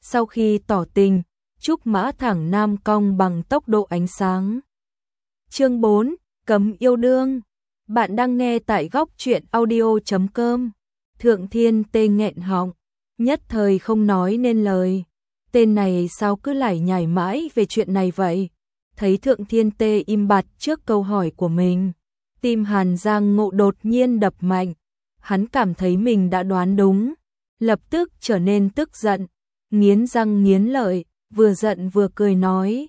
sau khi tỏ tình, trúc mã thẳng nam cong bằng tốc độ ánh sáng. Chương 4, cấm yêu đương. Bạn đang nghe tại góc truyện audio.com. Thượng Thiên Tê nghẹn họng, nhất thời không nói nên lời. Tên này sao cứ lải nhải mãi về chuyện này vậy? Thấy Thượng Thiên Tê im bặt trước câu hỏi của mình, tim Hàn Giang Ngộ đột nhiên đập mạnh. Hắn cảm thấy mình đã đoán đúng, lập tức trở nên tức giận, nghiến răng nghiến lợi, vừa giận vừa cười nói: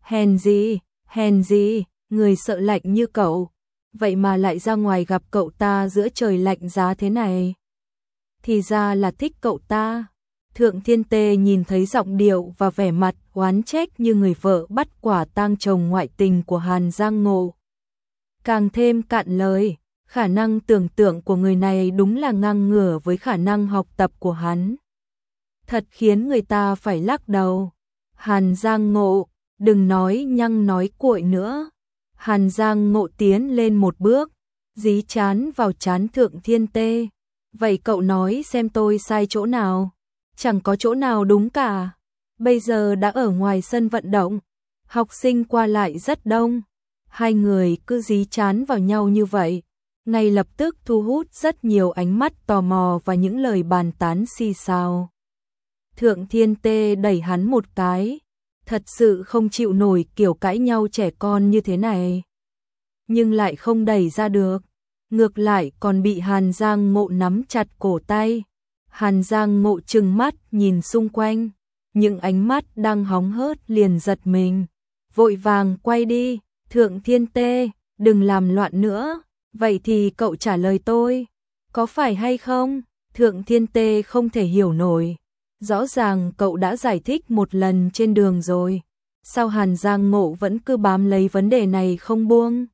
hèn gì, người sợ lạnh như cậu, vậy mà lại ra ngoài gặp cậu ta giữa trời lạnh giá thế này. Thì ra là thích cậu ta. Thượng Thiên Tê nhìn thấy giọng điệu và vẻ mặt oán trách như người vợ bắt quả tang chồng ngoại tình của Hàn Giang Ngộ, càng thêm cạn lời. Khả năng tưởng tượng của người này đúng là ngang ngửa với khả năng học tập của hắn. Thật khiến người ta phải lắc đầu. Hàn Giang Ngộ, đừng nói nhăng nói cuội nữa. Hàn Giang Ngộ tiến lên một bước, dí chán vào chán Thượng Thiên Tê. Vậy cậu nói xem tôi sai chỗ nào? Chẳng có chỗ nào đúng cả. Bây giờ đã ở ngoài sân vận động, học sinh qua lại rất đông. Hai người cứ dí chán vào nhau như vậy, ngay lập tức thu hút rất nhiều ánh mắt tò mò và những lời bàn tán xì xào. Thượng Thiên Tê đẩy hắn một cái, thật sự không chịu nổi kiểu cãi nhau trẻ con như thế này. Nhưng lại không đẩy ra được, ngược lại còn bị Hàn Giang Ngộ nắm chặt cổ tay. Hàn Giang Ngộ trừng mắt nhìn xung quanh, những ánh mắt đang hóng hớt liền giật mình, vội vàng quay đi. Thượng Thiên Tê, đừng làm loạn nữa. Vậy thì cậu trả lời tôi, có phải hay không? Thượng Thiên Tê không thể hiểu nổi. Rõ ràng cậu đã giải thích một lần trên đường rồi, sao Hàn Giang Ngộ vẫn cứ bám lấy vấn đề này không buông?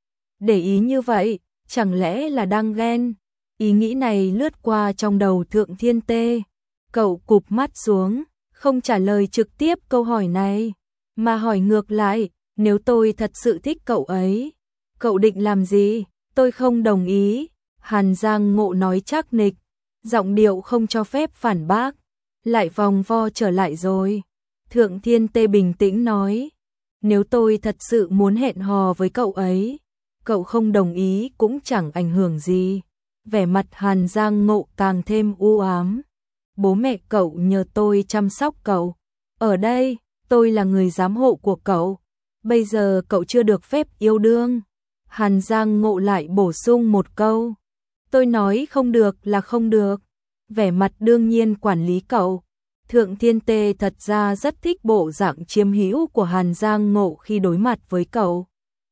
Để ý như vậy, chẳng lẽ là đang ghen? Ý nghĩ này lướt qua trong đầu Thượng Thiên Tê. Cậu cụp mắt xuống, không trả lời trực tiếp câu hỏi này, mà hỏi ngược lại, nếu tôi thật sự thích cậu ấy, cậu định làm gì? Tôi không đồng ý. Hàn Giang Ngộ nói chắc nịch, giọng điệu không cho phép phản bác, lại vòng vo trở lại rồi. Thượng Thiên Tê bình tĩnh nói, nếu tôi thật sự muốn hẹn hò với cậu ấy, cậu không đồng ý cũng chẳng ảnh hưởng gì. Vẻ mặt Hàn Giang Ngộ càng thêm u ám. Bố mẹ cậu nhờ tôi chăm sóc cậu, ở đây tôi là người giám hộ của cậu, bây giờ cậu chưa được phép yêu đương. Hàn Giang Ngộ lại bổ sung một câu, tôi nói không được là không được, vẻ mặt đương nhiên quản lý cậu. Thượng Thiên Tê thật ra rất thích bộ dạng chiếm hữu của Hàn Giang Ngộ khi đối mặt với cậu.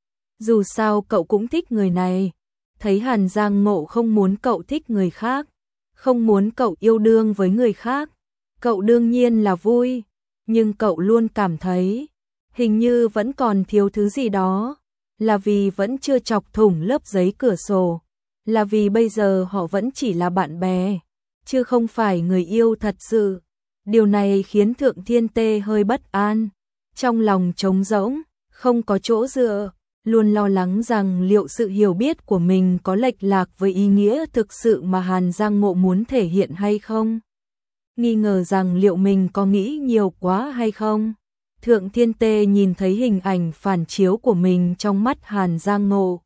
Dù sao cậu cũng thích người này, thấy Hàn Giang Ngộ không muốn cậu thích người khác, không muốn cậu yêu đương với người khác, cậu đương nhiên là vui, nhưng cậu luôn cảm thấy hình như vẫn còn thiếu thứ gì đó. Là vì vẫn chưa chọc thủng lớp giấy cửa sổ, là vì bây giờ họ vẫn chỉ là bạn bè, chứ không phải người yêu thật sự. Điều này khiến Thượng Thiên Tê hơi bất an, trong lòng trống rỗng, không có chỗ dựa, luôn lo lắng rằng liệu sự hiểu biết của mình có lệch lạc với ý nghĩa thực sự mà Hàn Giang Ngộ muốn thể hiện hay không. Nghi ngờ rằng liệu mình có nghĩ nhiều quá hay không. Thượng Thiên Tê nhìn thấy hình ảnh phản chiếu của mình trong mắt Hàn Giang Ngộ,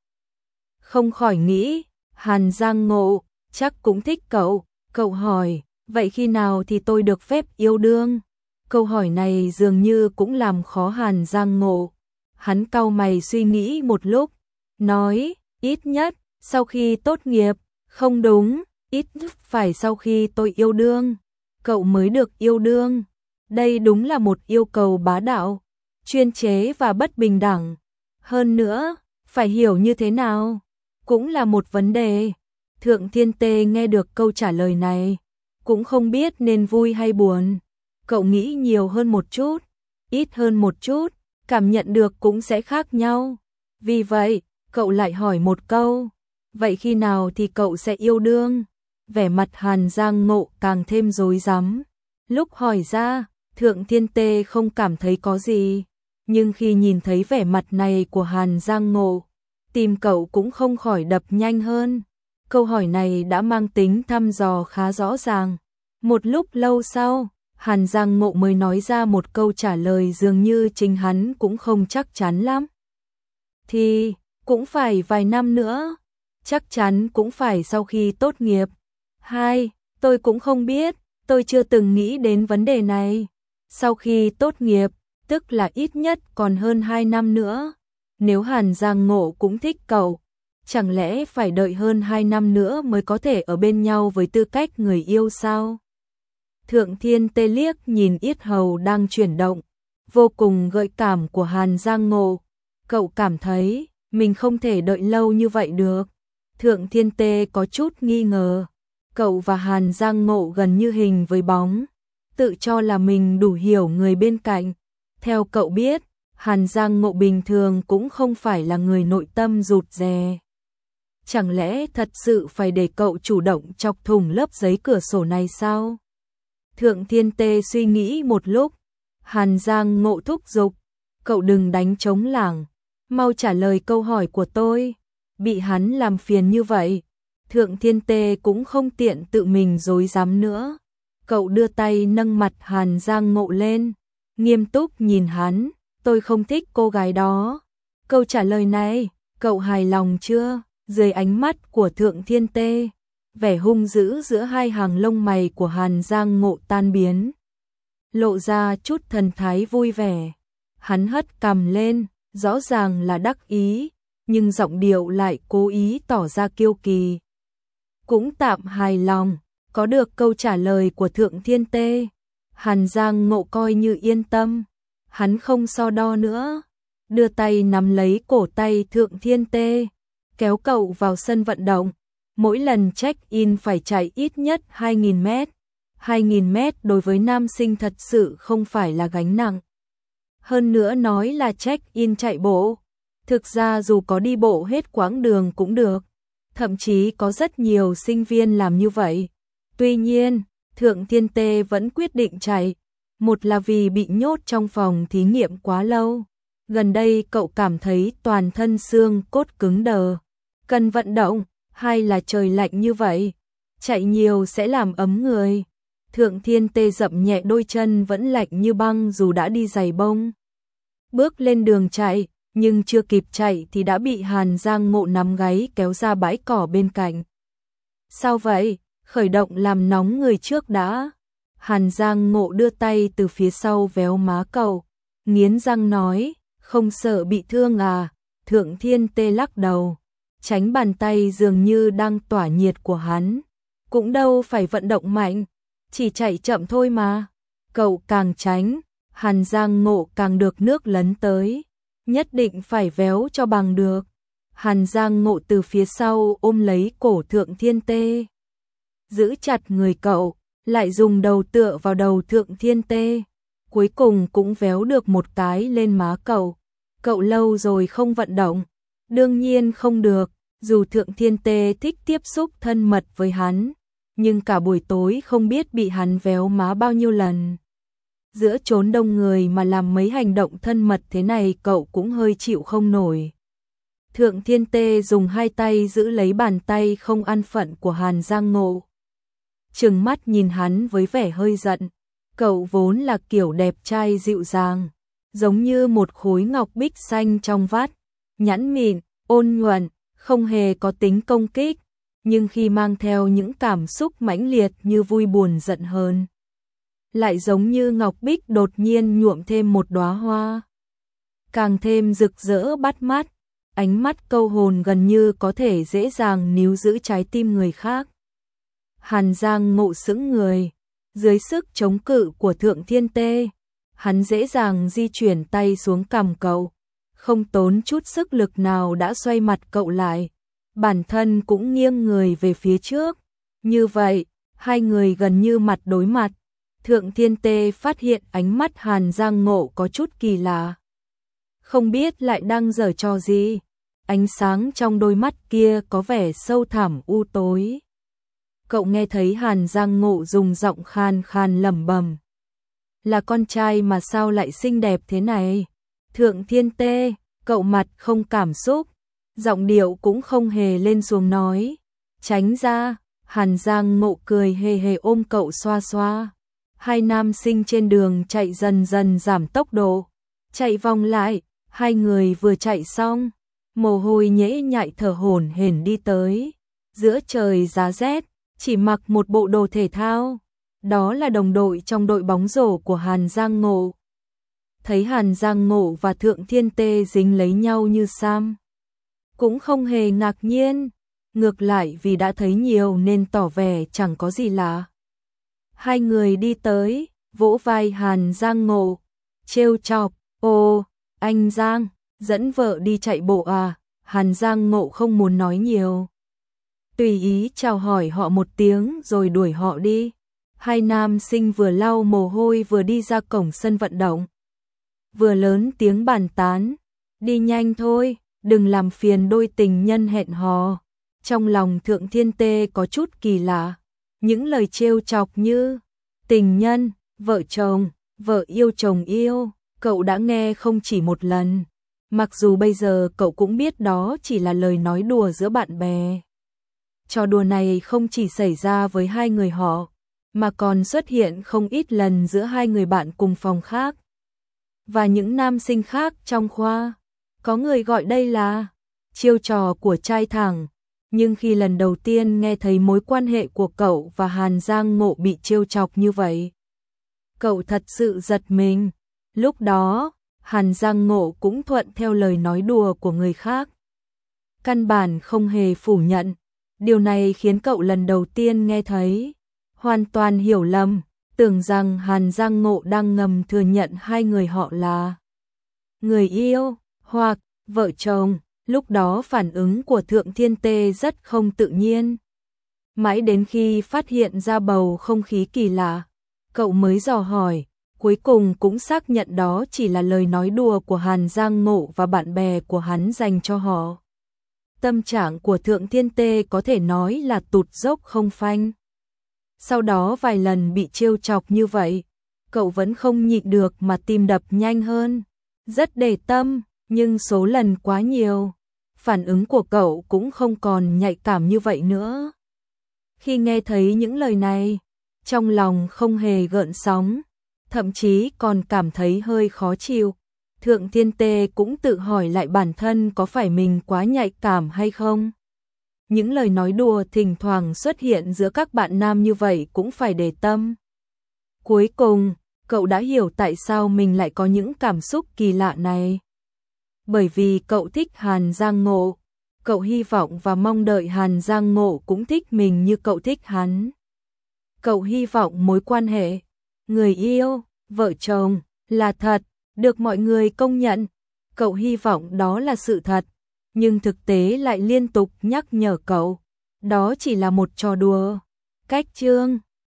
không khỏi nghĩ, Hàn Giang Ngộ chắc cũng thích cậu. Cậu hỏi, vậy khi nào thì tôi được phép yêu đương? Câu hỏi này dường như cũng làm khó Hàn Giang Ngộ. Hắn cau mày suy nghĩ một lúc, nói, ít nhất sau khi tốt nghiệp. Không đúng, ít nhất phải sau khi tôi yêu đương, cậu mới được yêu đương. Đây đúng là một yêu cầu bá đạo, chuyên chế và bất bình đẳng. Hơn nữa, phải hiểu như thế nào, cũng là một vấn đề. Thượng Thiên Tê nghe được câu trả lời này, cũng không biết nên vui hay buồn. Cậu nghĩ nhiều hơn một chút, ít hơn một chút, cảm nhận được cũng sẽ khác nhau. Vì vậy, cậu lại hỏi một câu, vậy khi nào thì cậu sẽ yêu đương? Vẻ mặt Hàn Giang Ngộ càng thêm rối rắm. Lúc hỏi ra, Thượng Thiên Tê không cảm thấy có gì, nhưng khi nhìn thấy vẻ mặt này của Hàn Giang Ngộ, tim cậu cũng không khỏi đập nhanh hơn. Câu hỏi này đã mang tính thăm dò khá rõ ràng. Một lúc lâu sau, Hàn Giang Ngộ mới nói ra một câu trả lời dường như chính hắn cũng không chắc chắn lắm. Thì, cũng phải vài năm nữa, chắc chắn cũng phải sau khi tốt nghiệp. Tôi cũng không biết, tôi chưa từng nghĩ đến vấn đề này. Sau khi tốt nghiệp, tức là ít nhất còn hơn 2 năm nữa. Nếu Hàn Giang Ngộ cũng thích cậu, chẳng lẽ phải đợi hơn 2 năm nữa mới có thể ở bên nhau với tư cách người yêu sao? Thượng Thiên Tê liếc nhìn yết hầu đang chuyển động, vô cùng gợi cảm của Hàn Giang Ngộ. Cậu cảm thấy mình không thể đợi lâu như vậy được. Thượng Thiên Tê có chút nghi ngờ. Cậu và Hàn Giang Ngộ gần như hình với bóng, tự cho là mình đủ hiểu người bên cạnh. Theo cậu biết, Hàn Giang Ngộ bình thường cũng không phải là người nội tâm rụt rè. Chẳng lẽ thật sự phải để cậu chủ động chọc thủng lớp giấy cửa sổ này sao? Thượng Thiên Tê suy nghĩ một lúc, Hàn Giang Ngộ thúc giục, cậu đừng đánh trống lảng, mau trả lời câu hỏi của tôi. Bị hắn làm phiền như vậy, Thượng Thiên Tê cũng không tiện tự mình dối dám nữa. Cậu đưa tay nâng mặt Hàn Giang Ngộ lên, nghiêm túc nhìn hắn, tôi không thích cô gái đó. Câu trả lời này, cậu hài lòng chưa? Dưới ánh mắt của Thượng Thiên Tê, vẻ hung dữ giữa hai hàng lông mày của Hàn Giang Ngộ tan biến, lộ ra chút thần thái vui vẻ. Hắn hất cằm lên, rõ ràng là đắc ý, nhưng giọng điệu lại cố ý tỏ ra kiêu kỳ. Cũng tạm hài lòng, có được câu trả lời của Thượng Thiên Tê, Hàn Giang Ngộ coi như yên tâm, hắn không so đo nữa, đưa tay nắm lấy cổ tay Thượng Thiên Tê, kéo cậu vào sân vận động. Mỗi lần check-in phải chạy ít nhất 2.000 mét. 2.000 mét đối với nam sinh thật sự không phải là gánh nặng. Hơn nữa nói là check-in chạy bộ, thực ra dù có đi bộ hết quãng đường cũng được. Thậm chí có rất nhiều sinh viên làm như vậy. Tuy nhiên, Thượng Thiên Tê vẫn quyết định chạy. Một là vì bị nhốt trong phòng thí nghiệm quá lâu. Gần đây cậu cảm thấy toàn thân xương cốt cứng đờ, cần vận động. Hai là trời lạnh như vậy, chạy nhiều sẽ làm ấm người. Thượng Thiên Tê dậm nhẹ đôi chân vẫn lạnh như băng dù đã đi giày bông. Bước lên đường chạy, nhưng chưa kịp chạy thì đã bị Hàn Giang Ngộ nắm gáy kéo ra bãi cỏ bên cạnh. Sao vậy? Khởi động làm nóng người trước đã. Hàn Giang Ngộ đưa tay từ phía sau véo má cậu, nghiến răng nói, không sợ bị thương à? Thượng Thiên Tê lắc đầu, tránh bàn tay dường như đang tỏa nhiệt của hắn. Cũng đâu phải vận động mạnh, chỉ chạy chậm thôi mà. Cậu càng tránh, Hàn Giang Ngộ càng được nước lấn tới. Nhất định phải véo cho bằng được. Hàn Giang Ngộ từ phía sau ôm lấy cổ Thượng Thiên Tê, giữ chặt người cậu, lại dùng đầu tựa vào đầu Thượng Thiên Tê. Cuối cùng cũng véo được một cái lên má cậu. Cậu lâu rồi không vận động, đương nhiên không được. Dù Thượng Thiên Tê thích tiếp xúc thân mật với hắn, nhưng cả buổi tối không biết bị hắn véo má bao nhiêu lần. Giữa chốn đông người mà làm mấy hành động thân mật thế này cậu cũng hơi chịu không nổi. Thượng Thiên Tê dùng hai tay giữ lấy bàn tay không an phận của Hàn Giang Ngộ, trừng mắt nhìn hắn với vẻ hơi giận. Cậu vốn là kiểu đẹp trai dịu dàng, giống như một khối ngọc bích xanh trong vắt, nhẵn mịn, ôn nhuận, không hề có tính công kích, nhưng khi mang theo những cảm xúc mãnh liệt như vui buồn giận hờn, lại giống như ngọc bích đột nhiên nhuộm thêm một đóa hoa, càng thêm rực rỡ bắt mắt, ánh mắt câu hồn gần như có thể dễ dàng níu giữ trái tim người khác. Hàn Giang Ngộ sững người, dưới sức chống cự của Thượng Thiên Tê, hắn dễ dàng di chuyển tay xuống cằm cậu, không tốn chút sức lực nào đã xoay mặt cậu lại, bản thân cũng nghiêng người về phía trước. Như vậy, hai người gần như mặt đối mặt. Thượng Thiên Tê phát hiện ánh mắt Hàn Giang Ngộ có chút kỳ lạ, không biết lại đang giở trò gì. Ánh sáng trong đôi mắt kia có vẻ sâu thẳm u tối. Cậu nghe thấy Hàn Giang Ngộ dùng giọng khan khan lẩm bẩm, là con trai mà sao lại xinh đẹp thế này? Thượng Thiên Tê, cậu mặt không cảm xúc, giọng điệu cũng không hề lên xuống nói, tránh ra. Hàn Giang Ngộ cười hề hề ôm cậu xoa xoa. Hai nam sinh trên đường chạy dần dần giảm tốc độ, chạy vòng lại, hai người vừa chạy xong, mồ hôi nhễ nhại thở hổn hển đi tới, giữa trời giá rét, chỉ mặc một bộ đồ thể thao, đó là đồng đội trong đội bóng rổ của Hàn Giang Ngộ. Thấy Hàn Giang Ngộ và Thượng Thiên Tê dính lấy nhau như Sam, cũng không hề ngạc nhiên, ngược lại vì đã thấy nhiều nên tỏ vẻ chẳng có gì lạ. Hai người đi tới, vỗ vai Hàn Giang Ngộ, trêu chọc, "Ồ, anh Giang, dẫn vợ đi chạy bộ à?" Hàn Giang Ngộ không muốn nói nhiều, tùy ý chào hỏi họ một tiếng rồi đuổi họ đi. Hai nam sinh vừa lau mồ hôi vừa đi ra cổng sân vận động, vừa lớn tiếng bàn tán, "Đi nhanh thôi, đừng làm phiền đôi tình nhân hẹn hò." Trong lòng Thượng Thiên Tê có chút kỳ lạ, những lời trêu chọc như tình nhân, vợ chồng, vợ yêu chồng yêu, cậu đã nghe không chỉ một lần, mặc dù bây giờ cậu cũng biết đó chỉ là lời nói đùa giữa bạn bè. Trò đùa này không chỉ xảy ra với hai người họ, mà còn xuất hiện không ít lần giữa hai người bạn cùng phòng khác và những nam sinh khác trong khoa. Có người gọi đây là chiêu trò của trai thẳng, nhưng khi lần đầu tiên nghe thấy mối quan hệ của cậu và Hàn Giang Ngộ bị trêu chọc như vậy, cậu thật sự giật mình. Lúc đó, Hàn Giang Ngộ cũng thuận theo lời nói đùa của người khác, căn bản không hề phủ nhận. Điều này khiến cậu lần đầu tiên nghe thấy hoàn toàn hiểu lầm, tưởng rằng Hàn Giang Ngộ đang ngầm thừa nhận hai người họ là người yêu hoặc vợ chồng. Lúc đó phản ứng của Thượng Thiên Tê rất không tự nhiên. Mãi đến khi phát hiện ra bầu không khí kỳ lạ, cậu mới dò hỏi, cuối cùng cũng xác nhận đó chỉ là lời nói đùa của Hàn Giang Ngộ và bạn bè của hắn dành cho họ. Tâm trạng của Thượng Thiên Tê có thể nói là tụt dốc không phanh. Sau đó vài lần bị trêu chọc như vậy, cậu vẫn không nhịn được mà tim đập nhanh hơn. Rất để tâm, nhưng số lần quá nhiều, phản ứng của cậu cũng không còn nhạy cảm như vậy nữa. Khi nghe thấy những lời này, trong lòng không hề gợn sóng, thậm chí còn cảm thấy hơi khó chịu. Thượng Thiên Tê cũng tự hỏi lại bản thân có phải mình quá nhạy cảm hay không. Những lời nói đùa thỉnh thoảng xuất hiện giữa các bạn nam như vậy cũng phải để tâm. Cuối cùng, cậu đã hiểu tại sao mình lại có những cảm xúc kỳ lạ này. Bởi vì cậu thích Hàn Giang Ngộ, cậu hy vọng và mong đợi Hàn Giang Ngộ cũng thích mình như cậu thích hắn. Cậu hy vọng mối quan hệ người yêu, vợ chồng là thật, được mọi người công nhận. Cậu hy vọng đó là sự thật, nhưng thực tế lại liên tục nhắc nhở cậu, đó chỉ là một trò đùa. Cách chương